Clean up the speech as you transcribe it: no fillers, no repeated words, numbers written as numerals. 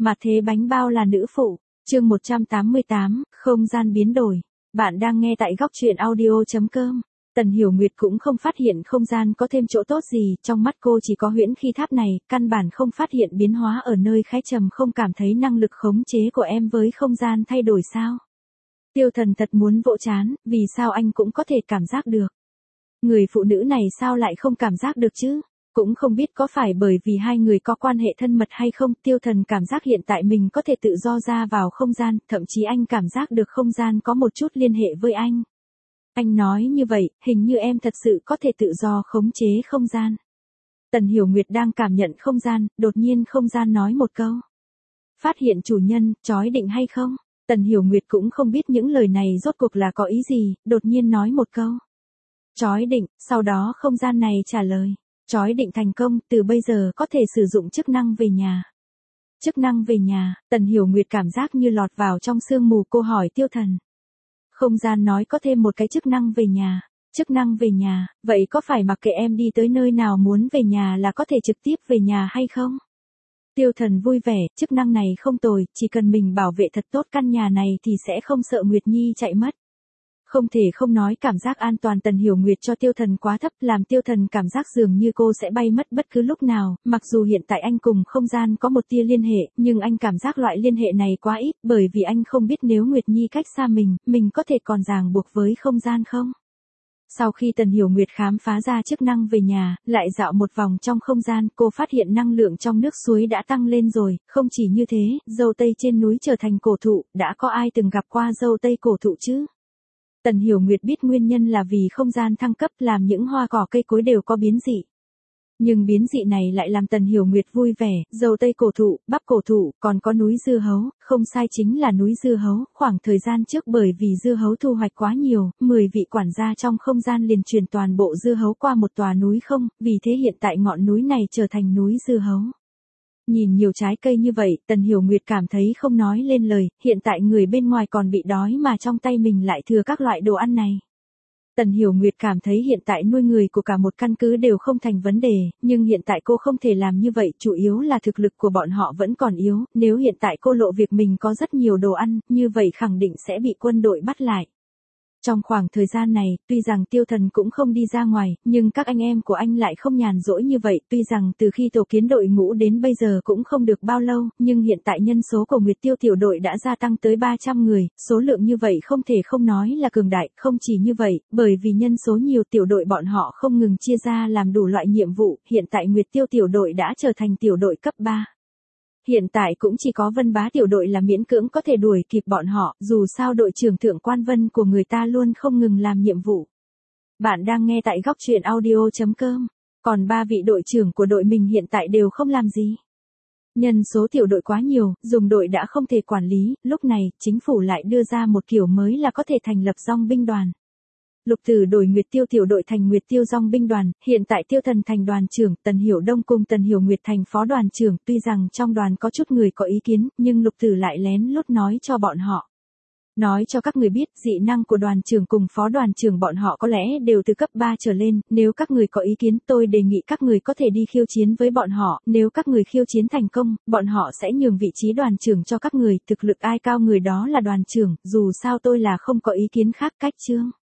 Mà thế bánh bao là nữ phụ. Chương 188, không gian biến đổi. Bạn đang nghe tại góc truyện audio.com. Tần Hiểu Nguyệt cũng không phát hiện không gian có thêm chỗ tốt gì, trong mắt cô chỉ có huyễn khi tháp này, căn bản không phát hiện biến hóa ở nơi Khái Trầm, không cảm thấy năng lực khống chế của em với không gian thay đổi sao? Tiêu Thần thật muốn vỗ trán, vì sao anh cũng có thể cảm giác được? Người phụ nữ này sao lại không cảm giác được chứ? Cũng không biết có phải bởi vì hai người có quan hệ thân mật hay không, Tiêu Thần cảm giác hiện tại mình có thể tự do ra vào không gian, thậm chí anh cảm giác được không gian có một chút liên hệ với anh. Anh nói như vậy, hình như em thật sự có thể tự do khống chế không gian. Tần Hiểu Nguyệt đang cảm nhận không gian, đột nhiên không gian nói một câu. Phát hiện chủ nhân, chói định hay không? Tần Hiểu Nguyệt cũng không biết những lời này rốt cuộc là có ý gì, đột nhiên nói một câu. Chói định, sau đó không gian này trả lời. Chói định thành công, từ bây giờ có thể sử dụng chức năng về nhà. Chức năng về nhà, Tần Hiểu Nguyệt cảm giác như lọt vào trong sương mù, cô hỏi Tiêu Thần. Không gian nói có thêm một cái chức năng về nhà. Chức năng về nhà, vậy có phải mặc kệ em đi tới nơi nào muốn về nhà là có thể trực tiếp về nhà hay không? Tiêu Thần vui vẻ, chức năng này không tồi, chỉ cần mình bảo vệ thật tốt căn nhà này thì sẽ không sợ Nguyệt Nhi chạy mất. Không thể không nói cảm giác an toàn Tần Hiểu Nguyệt cho Tiêu Thần quá thấp, làm Tiêu Thần cảm giác dường như cô sẽ bay mất bất cứ lúc nào, mặc dù hiện tại anh cùng không gian có một tia liên hệ, nhưng anh cảm giác loại liên hệ này quá ít, bởi vì anh không biết nếu Nguyệt Nhi cách xa mình có thể còn ràng buộc với không gian không? Sau khi Tần Hiểu Nguyệt khám phá ra chức năng về nhà, lại dạo một vòng trong không gian, cô phát hiện năng lượng trong nước suối đã tăng lên rồi, không chỉ như thế, dâu tây trên núi trở thành cổ thụ, đã có ai từng gặp qua dâu tây cổ thụ chứ? Tần Hiểu Nguyệt biết nguyên nhân là vì không gian thăng cấp làm những hoa cỏ cây cối đều có biến dị. Nhưng biến dị này lại làm Tần Hiểu Nguyệt vui vẻ, dâu tây cổ thụ, bắp cổ thụ, còn có núi dưa hấu, không sai chính là núi dưa hấu, khoảng thời gian trước bởi vì dưa hấu thu hoạch quá nhiều, 10 vị quản gia trong không gian liền truyền toàn bộ dưa hấu qua một tòa núi không, vì thế hiện tại ngọn núi này trở thành núi dưa hấu. Nhìn nhiều trái cây như vậy, Tần Hiểu Nguyệt cảm thấy không nói lên lời, hiện tại người bên ngoài còn bị đói mà trong tay mình lại thừa các loại đồ ăn này. Tần Hiểu Nguyệt cảm thấy hiện tại nuôi người của cả một căn cứ đều không thành vấn đề, nhưng hiện tại cô không thể làm như vậy, chủ yếu là thực lực của bọn họ vẫn còn yếu, nếu hiện tại cô lộ việc mình có rất nhiều đồ ăn, như vậy khẳng định sẽ bị quân đội bắt lại. Trong khoảng thời gian này, tuy rằng Tiêu Thần cũng không đi ra ngoài, nhưng các anh em của anh lại không nhàn rỗi như vậy, tuy rằng từ khi tổ kiến đội ngũ đến bây giờ cũng không được bao lâu, nhưng hiện tại nhân số của Nguyệt Tiêu tiểu đội đã gia tăng tới 300 người, số lượng như vậy không thể không nói là cường đại, không chỉ như vậy, bởi vì nhân số nhiều tiểu đội bọn họ không ngừng chia ra làm đủ loại nhiệm vụ, hiện tại Nguyệt Tiêu tiểu đội đã trở thành tiểu đội cấp 3. Hiện tại cũng chỉ có Vân Bá tiểu đội là miễn cưỡng có thể đuổi kịp bọn họ, dù sao đội trưởng Thượng Quan Vân của người ta luôn không ngừng làm nhiệm vụ. Bạn đang nghe tại góc truyện audio.com, còn 3 vị đội trưởng của đội mình hiện tại đều không làm gì. Nhân số tiểu đội quá nhiều, dùng đội đã không thể quản lý, lúc này, chính phủ lại đưa ra một kiểu mới là có thể thành lập dong binh đoàn. Lục Tử đổi Nguyệt Tiêu tiểu đội thành Nguyệt Tiêu dong binh đoàn, hiện tại Tiêu Thần thành đoàn trưởng, Tần Hiểu Đông cùng Tần Hiểu Nguyệt thành phó đoàn trưởng, tuy rằng trong đoàn có chút người có ý kiến, nhưng Lục Tử lại lén lút nói cho bọn họ. Nói cho các người biết, dị năng của đoàn trưởng cùng phó đoàn trưởng bọn họ có lẽ đều từ cấp 3 trở lên, nếu các người có ý kiến, tôi đề nghị các người có thể đi khiêu chiến với bọn họ, nếu các người khiêu chiến thành công, bọn họ sẽ nhường vị trí đoàn trưởng cho các người, thực lực ai cao người đó là đoàn trưởng, dù sao tôi là không có ý kiến khác cách chương.